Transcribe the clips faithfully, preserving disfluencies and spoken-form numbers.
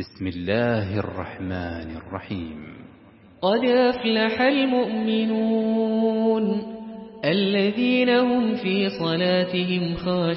بسم الله الرحمن الرحيم. قد أفلح المؤمنون الذين هم في صلاتهم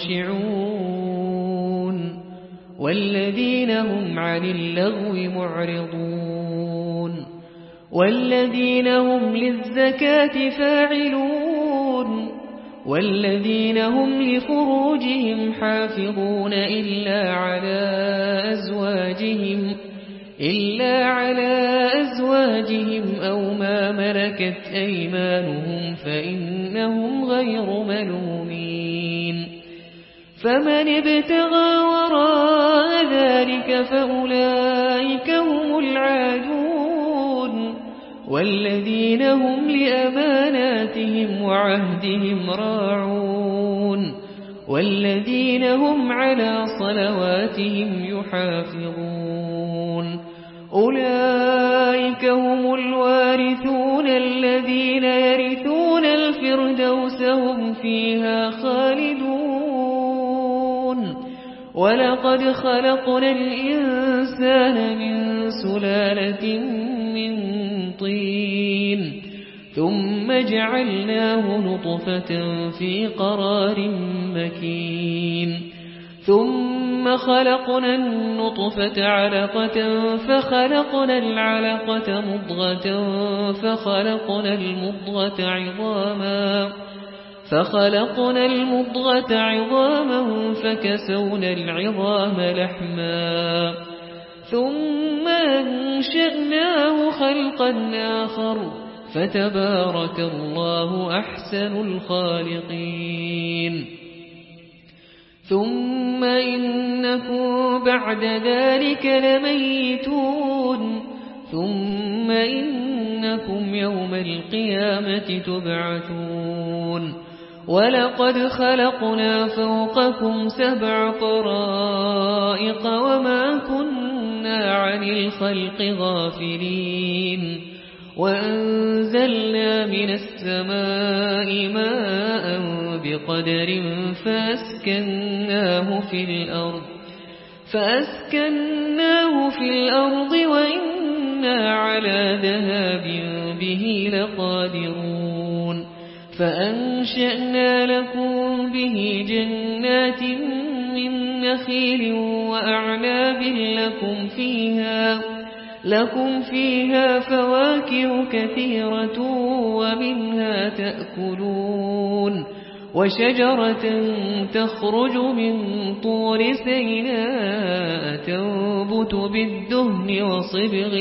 خاشعون والذين هم عن اللغو معرضون والذين هم للزكاة فاعلون والذين هم لفروجهم حافظون إلا على أزواجهم إلا على أزواجهم أو ما ملكت أيمانهم فإنهم غير ملومين فمن ابتغى وراء ذلك فأولئك هم العادون والذين هم لأماناتهم وعهدهم راعون والذين هم على صلواتهم يحافظون أولئك هم الوارثون الذين يرثون الفردوس هم فيها خالدون ولقد خلقنا الإنسان من سلالة من طين ثم جعلناه نطفة في قرار مكين ثم خلقنا النطفة علقة فخلقنا العلقة مضغة فخلقنا المضغة عظاما فخلقنا المضغة عظاما فكسونا العظام لحما ثم أنشأناه خلقا آخر فتبارك الله أحسن الخالقين ثم إنكم بعد ذلك لميتون ثم إنكم يوم القيامة تبعثون ولقد خلقنا فوقكم سبع طرائق وما كنا عن الخلق غافلين وأنزلنا من السماء ماء بقدر فأسكناه في الأرض فأسكناه في الأرض وإنا على ذهاب به لقادرون فأنشأنا لكم به جنات من نخيل وأعناب لكم فيها لكم فيها فواكه كثيرة ومنها تأكلون وشجرة تخرج من طور سيناء تنبت بالدهن وصبغ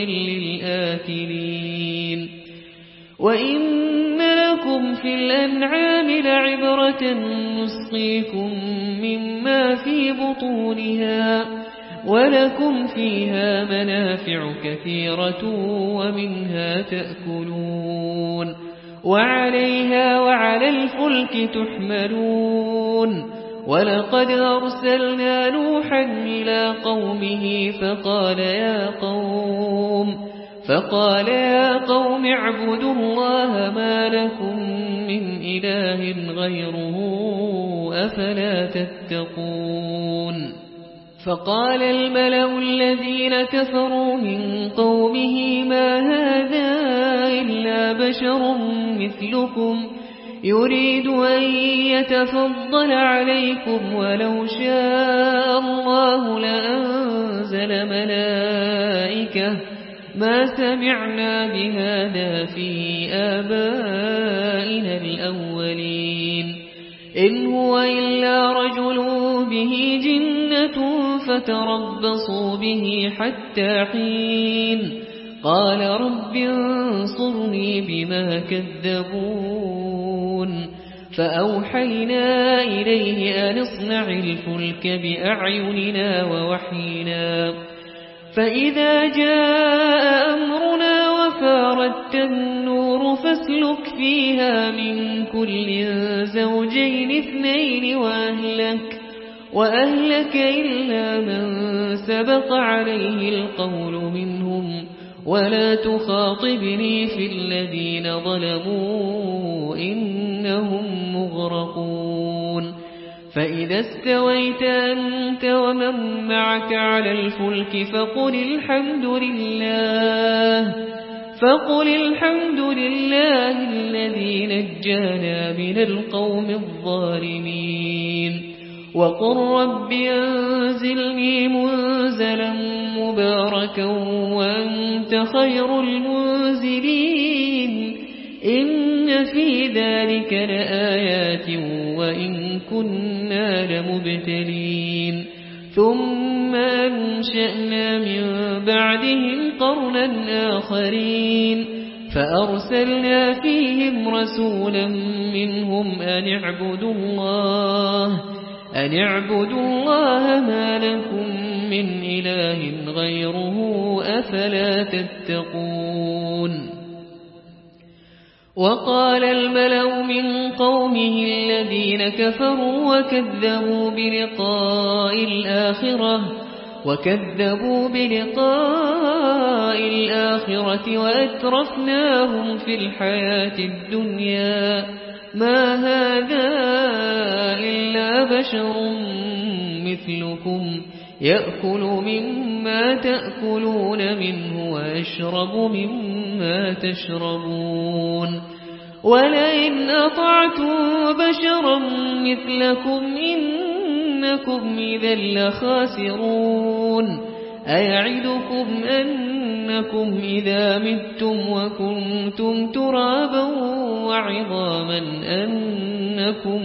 للآكلين وإن لكم في الأنعام لعبرة نسقيكم مما في بطونها ولكم فيها منافع كثيرة ومنها تأكلون وعليها وعلى الفلك تحملون ولقد أرسلنا نوحا إلى قومه فقال يا قوم فقال يا قوم اعبدوا الله ما لكم من إله غيره أفلا تتقون فقال الملأ الذين كفروا من قومه ما هذا إلا بشر مثلكم يريد أن يتفضل عليكم ولو شاء الله لأنزل ملائكة ما سمعنا بهذا في آبائنا الأولين إن هو إلا رجل به جنة فتربصوا به حتى حين قال رب انصرني بما كذبون فأوحينا إليه أن اصنع الفلك بأعيننا ووحينا فإذا جاء أمرنا وفاردت النور فاسلك فيها من كل زوجين اثنين وأهلك وأهلك إلا من سبق عليه القول منهم ولا تخاطبني في الذين ظلموا إنهم مغرقون فإذا استويت أنت ومن معك على الفلك فقل الحمد لله فقل الحمد لله الذي نجانا من القوم الظالمين وقل رب أنزلني منزلا مباركا وأنت خير المنزلين إن في ذلك لآيات وإن كنا لمبتلين ثم أنشأنا من بعدهم قرنا آخرين فأرسلنا فيهم رسولا منهم أن اعبدوا الله أن اعبدوا الله ما لكم من إله غيره أفلا تتقون وقال الملأ من قومه الذين كفروا وكذبوا بلقاء الآخرة وكذبوا بلقاء الآخرة وأترفناهم في الحياة الدنيا ما هذا إلا بشر مثلكم يأكل مما تأكلون منه ويشرب مما تشربون ولئن أطعتم بشرا مثلكم إنكم إذا لخاسرون أيعدكم أنكم إذا متم وكنتم ترابا وعظاما أنكم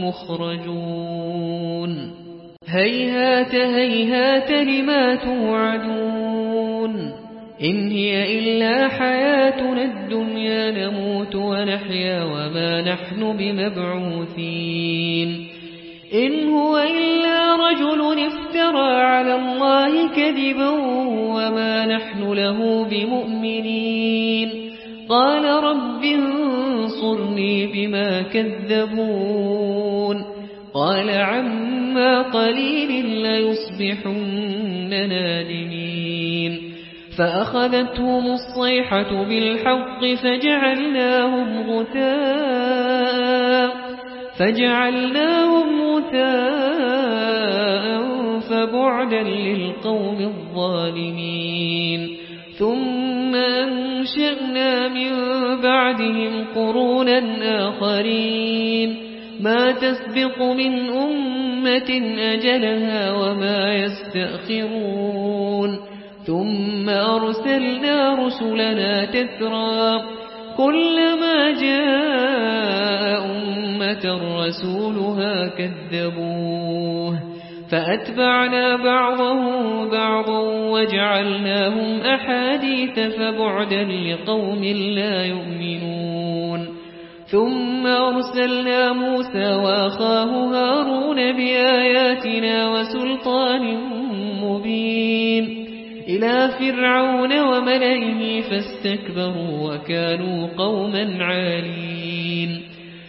مخرجون هيهات هيهات لما توعدون إن هي إلا حياتنا الدنيا نموت ونحيا وما نحن بمبعوثين إن هو إلا رجل افترى على الله كذبا وما نحن له بمؤمنين قال رب انصرني بما كذبون قال عما قليل ليصبحن نادمين فأخذتهم الصيحة بالحق فجعلناهم غثاء فجعلناهم غثاء فبعدا للقوم الظالمين ثم أنشأنا من بعدهم قرونا آخرين ما تسبق من أمة أجلها وما يستأخرون ثم أرسلنا رسلنا تترى كلما جاء أمة رسولها كذبوه فأتبعنا بعضهم بعضا وجعلناهم أحاديث فبعدا لقوم لا يؤمنون ثم أرسلنا موسى وأخاه هارون بآياتنا وسلطان مبين إلى فرعون وملئه فاستكبروا وكانوا قوما عالين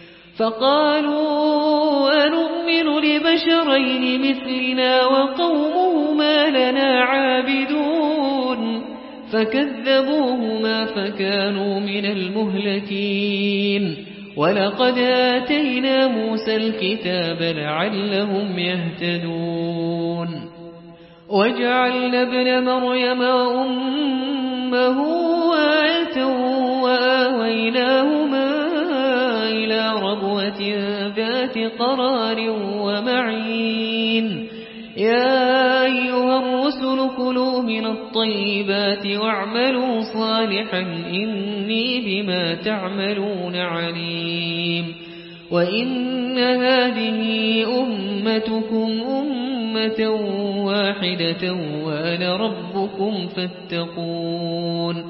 فقالوا أنؤمن لبشرين مثلنا وقومهما لنا عابدون فكذبوهما فكانوا من المهلكين ولقد آتينا موسى الكتاب لعلهم يهتدون وجعلنا ابن مريم وأمه آية وآويناهما إلى ربوة ذات قرار ومعين يا أيها الرسل كلوا من الطيبات واعملوا صالحا إني بما تعملون عليم وإن هذه أمتكم أمة واحدة وأنا ربكم فاتقون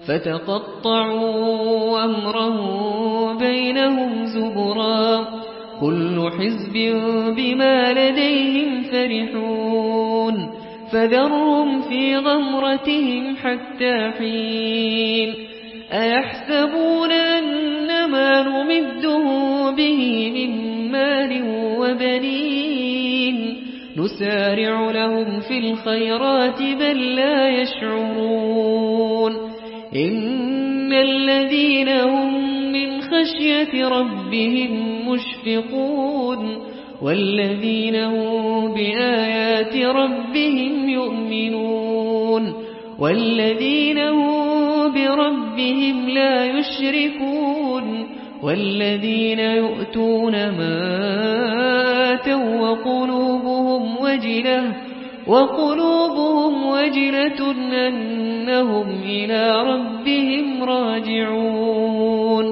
فتقطعوا أمرهم بينهم زبرا كل حزب بما لديهم فرحون فذرهم في غمرتهم حتى حين أيحسبون أنما نمدهم به من مال وبنين نسارع لهم في الخيرات بل لا يشعرون إن الذين هم من خشية ربهم مشفقون والذين هم بآيات ربهم يؤمنون والذين هم بربهم لا يشركون والذين يؤتون ما آتوا وقلوبهم وجلة وقلوبهم وجلة أنهم إلى ربهم راجعون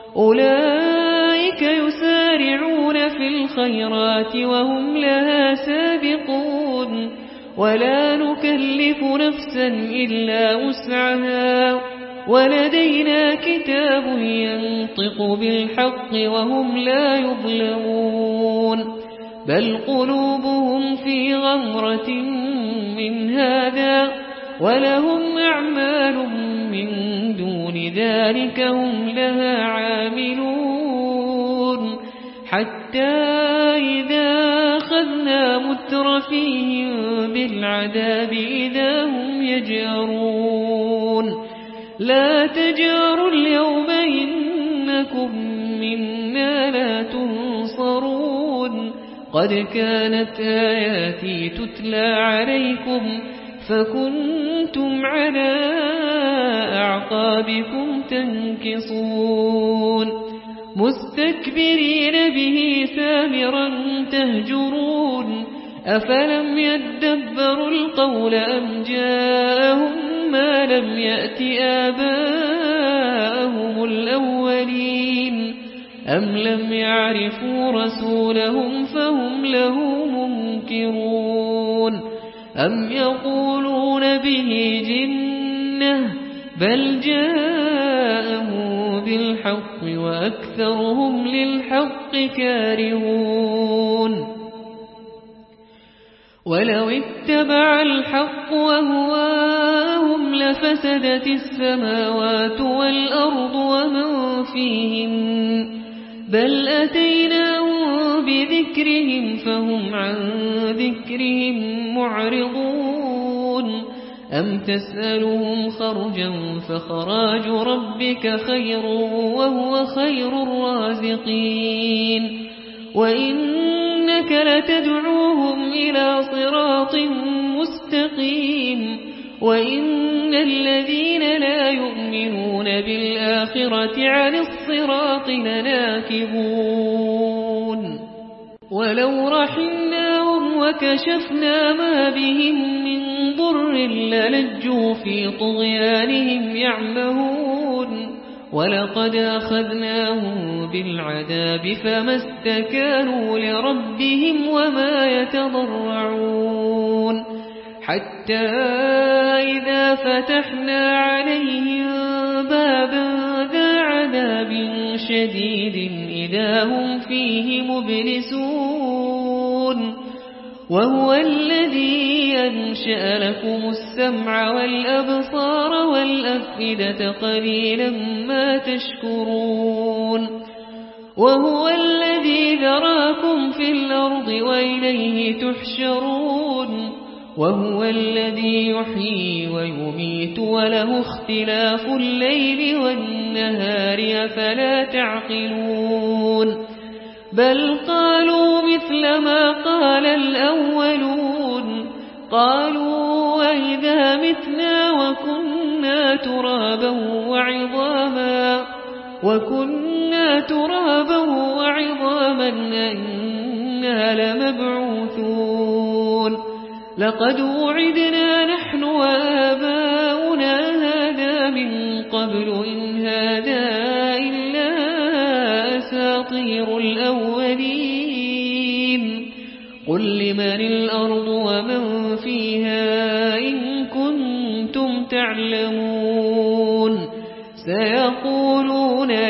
أولئك يسارعون في الخيرات وهم لها سابقون ولا نكلف نفسا إلا وسعها ولدينا كتاب ينطق بالحق وهم لا يظلمون بل قلوبهم في غمرة من هذا ولهم أعمال من دون ذلك هم لها عاملون حتى إذا أخذنا مترفيهم بالعذاب إذا هم يجأرون لا تجأروا اليوم إنكم منا لا تنصرون قد كانت آياتي تتلى عليكم فكنتم على أعقابكم تنكصون مستكبرين به سامرا تهجرون أفلم يدبروا القول أم جاءهم ما لم يأت آباءهم الأولين أم لم يعرفوا رسولهم فهم له منكرون أم يقولون به جنة بل جاءه بالحق وأكثرهم للحق كارهون ولو اتبع الحق وهواهم لفسدت السماوات والأرض ومن فيهن بل أتيناهم بذكرهم فهم عن ذكرهم معرضون أم تسألهم خرجا فخراج ربك خير وهو خير الرازقين وإنك لتدعوهم إلى صراط مستقيم وإن الذين لا يؤمنون بالآخرة عن الصراط لناكبون ولو رحمناهم وكشفنا ما بهم من ضر للجوا في طغيانهم يعمهون ولقد أخذناهم بالعذاب فما استكانوا لربهم وما يتضرعون حتى إذا فتحنا عليهم بابا ذا عذاب شديد إذا هم فيه مبلسون وهو الذي أنشأ لكم السمع والأبصار والأفئدة قليلا ما تشكرون وهو الذي ذراكم في الأرض وإليه تحشرون وهو الذي يحيي ويميت وله اختلاف الليل والنهار أفلا تعقلون بل قالوا مثل ما قال الأولون قالوا وإذا متنا وكنا ترابا وعظاما وكنا ترابا وعظاما أئنا لمبعوثون لقد وعدنا نحن وآباؤنا هذا من قبل إن هذا إلا أساطير الأولين قل لمن الأرض ومن فيها إن كنتم تعلمون سيقولون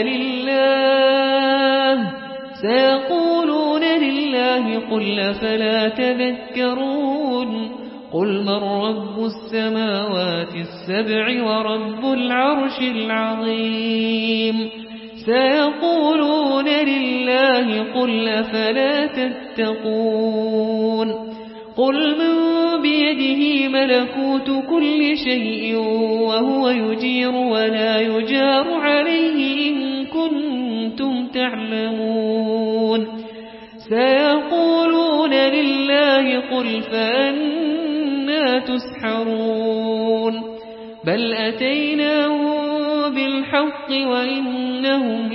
لله سيقولون لله قل أفلا تذكرون قل من رب السماوات السبع ورب العرش العظيم سيقولون لله قل أفلا تتقون قل من بيده ملكوت كل شيء وهو يجير ولا يجار عليه إن كنتم تعلمون سيقولون لله قل فأنا تسحرون بل أتيناهم بالحق وإنهم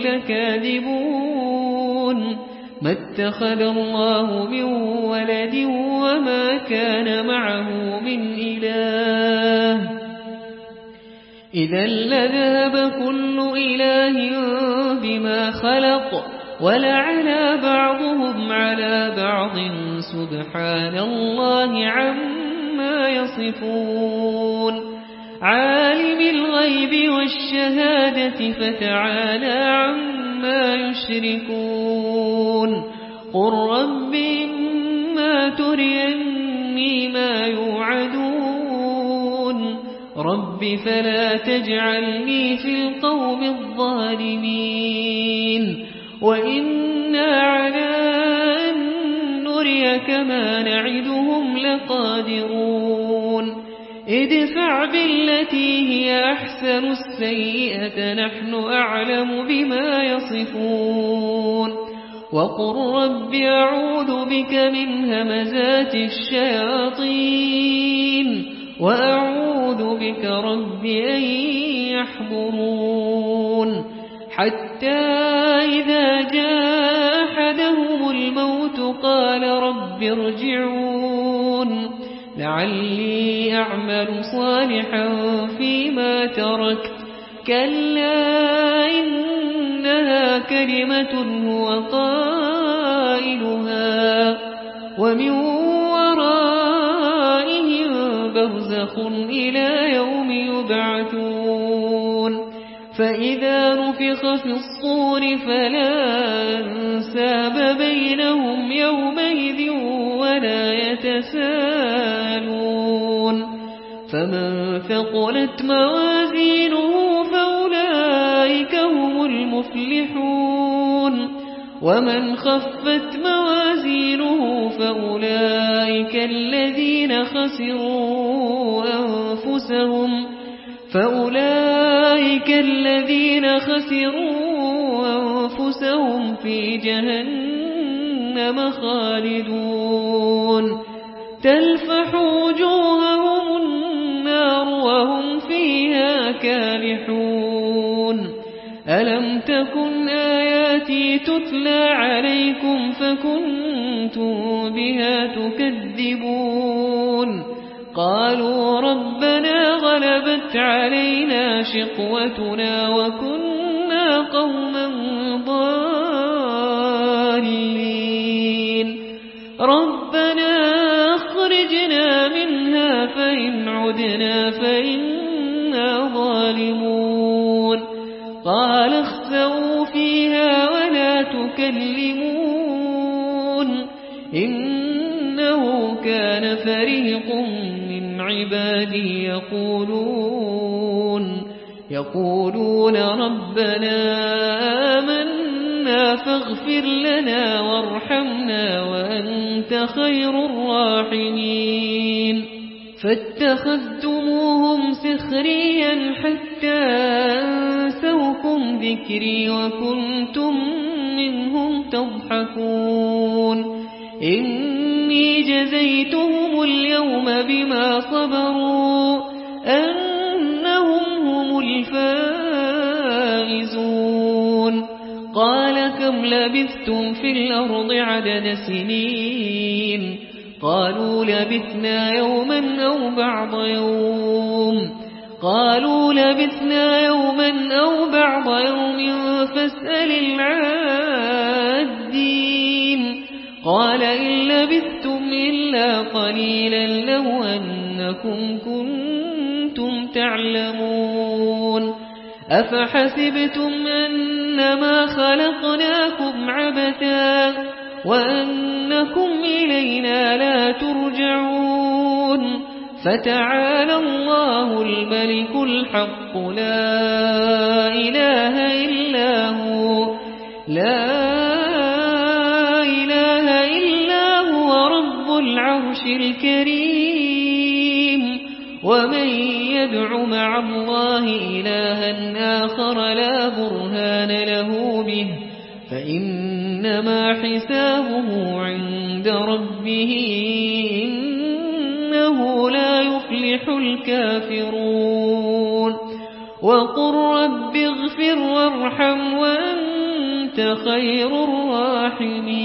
لكاذبون ما اتخذ الله من ولد وما كان معه من إله إذا لذهب كل إله بما خلق ولعلى بعضهم على بعض سبحان الله عما يصفون عالم الغيب والشهادة فتعالى عما يشركون قل رب إما تريني ما يوعدون رب فلا تجعلني في القوم الظالمين وإنا على أن نريك ما نعدهم لقادرون ادفع بالتي هي أحسن السيئة نحن أعلم بما يصفون وقل رب أعوذ بك من همزات الشياطين وأعوذ بك رب أن يحضرون حتى إذا جاء أحدهم الموت قال رب ارجعون لعلي أعمل صالحا فيما تركت كلا إنها كلمة هو قائلها ومن ورائهم برزخ إلى يوم يبعثون فإذا نفخ في الصور فلا أنساب بينهم يومئذ ولا يتساءلون فمن ثقلت موازينه فأولئك هم المفلحون ومن خفت موازينه فأولئك الذين خسروا أنفسهم فأولئك الذين خسروا أنفسهم في جهنم خالدون تلفح وجوههم النار وهم فيها كالحون ألم تكن آياتي تتلى عليكم فكنتم بها تكذبون قالوا ربنا غلبت علينا شقوتنا وكنا قوما ضالين ربنا أخرجنا منها فإن عدنا فإنا ظالمون قال اخسئوا فيها ولا تكلمون إنه كان فريق من عبادي يقولون يقولون ربنا آمنا فاغفر لنا وارحمنا وأنت خير الراحمين فاتخذتموهم سخريا حتى أنسوكم ذكري وكنتم منهم تضحكون إني جزيتهم اليوم بما صبروا أنهم هم الفائزون قال كم لبثتم في الأرض عدد سنين قالوا لبثنا يوما أو بعض يوم قالوا لبثنا يوما أو بعض يوم فاسأل العادين قال إن لبثتم إلا قليلا لو أنكم كنتم تعلمون أفحسبتم أنما خلقناكم عبثا وأنكم إلينا لا ترجعون فتعالى الله الملك الحق لا إله إلا هو لا إله إلا هو رب العرش الكريم ومن يدع مع الله إلها آخر لا برهان له به فإن إنما حسابه عند ربه إنه لا يفلح الكافرون وقل رب اغفر وارحم وأنت خير الراحمين